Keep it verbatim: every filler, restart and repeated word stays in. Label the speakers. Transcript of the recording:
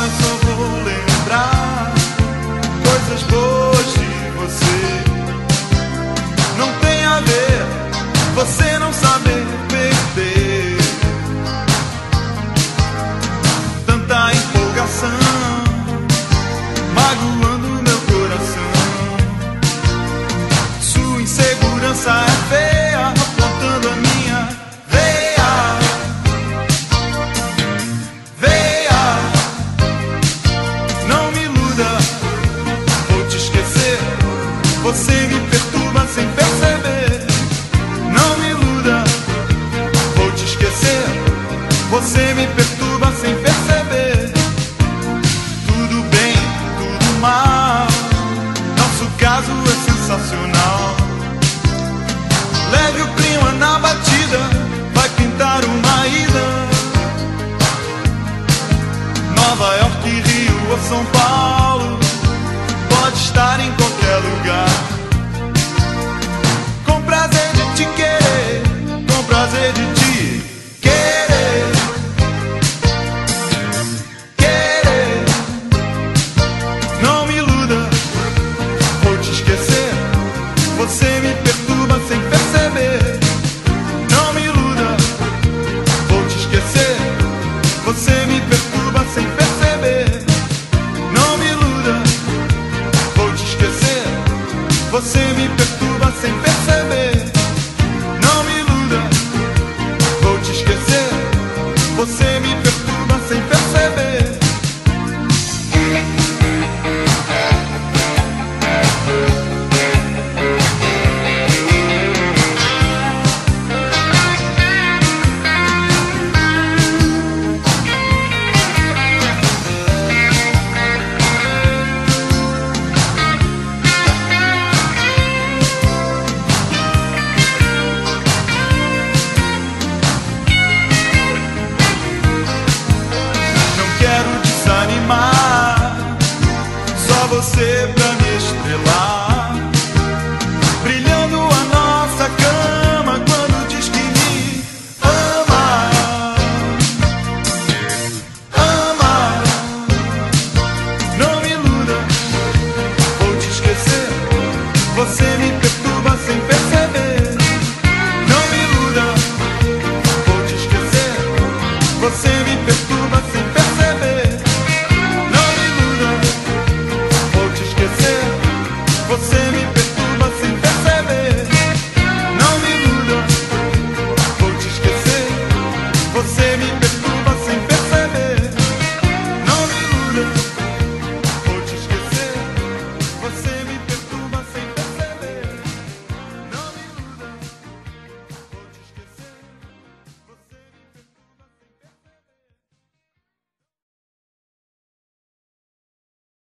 Speaker 1: agora só vou lembrar coisas boas de você. Não tem a ver você não saber perder. Tanta empolgação magoando meu coração. Sua insegurança é feia, apontando a minha veia. Veia, não me iluda, vou te esquecer. Você me perturba sem perceber. Não me iluda, vou te esquecer. Você me perturba sem perceber. Tudo bem, tudo mal, nosso caso é sensacional. Leve o clima na batida, vai pintar uma ida. Nova York, Rio ou São Paulo, pode estar em qualquer lugar.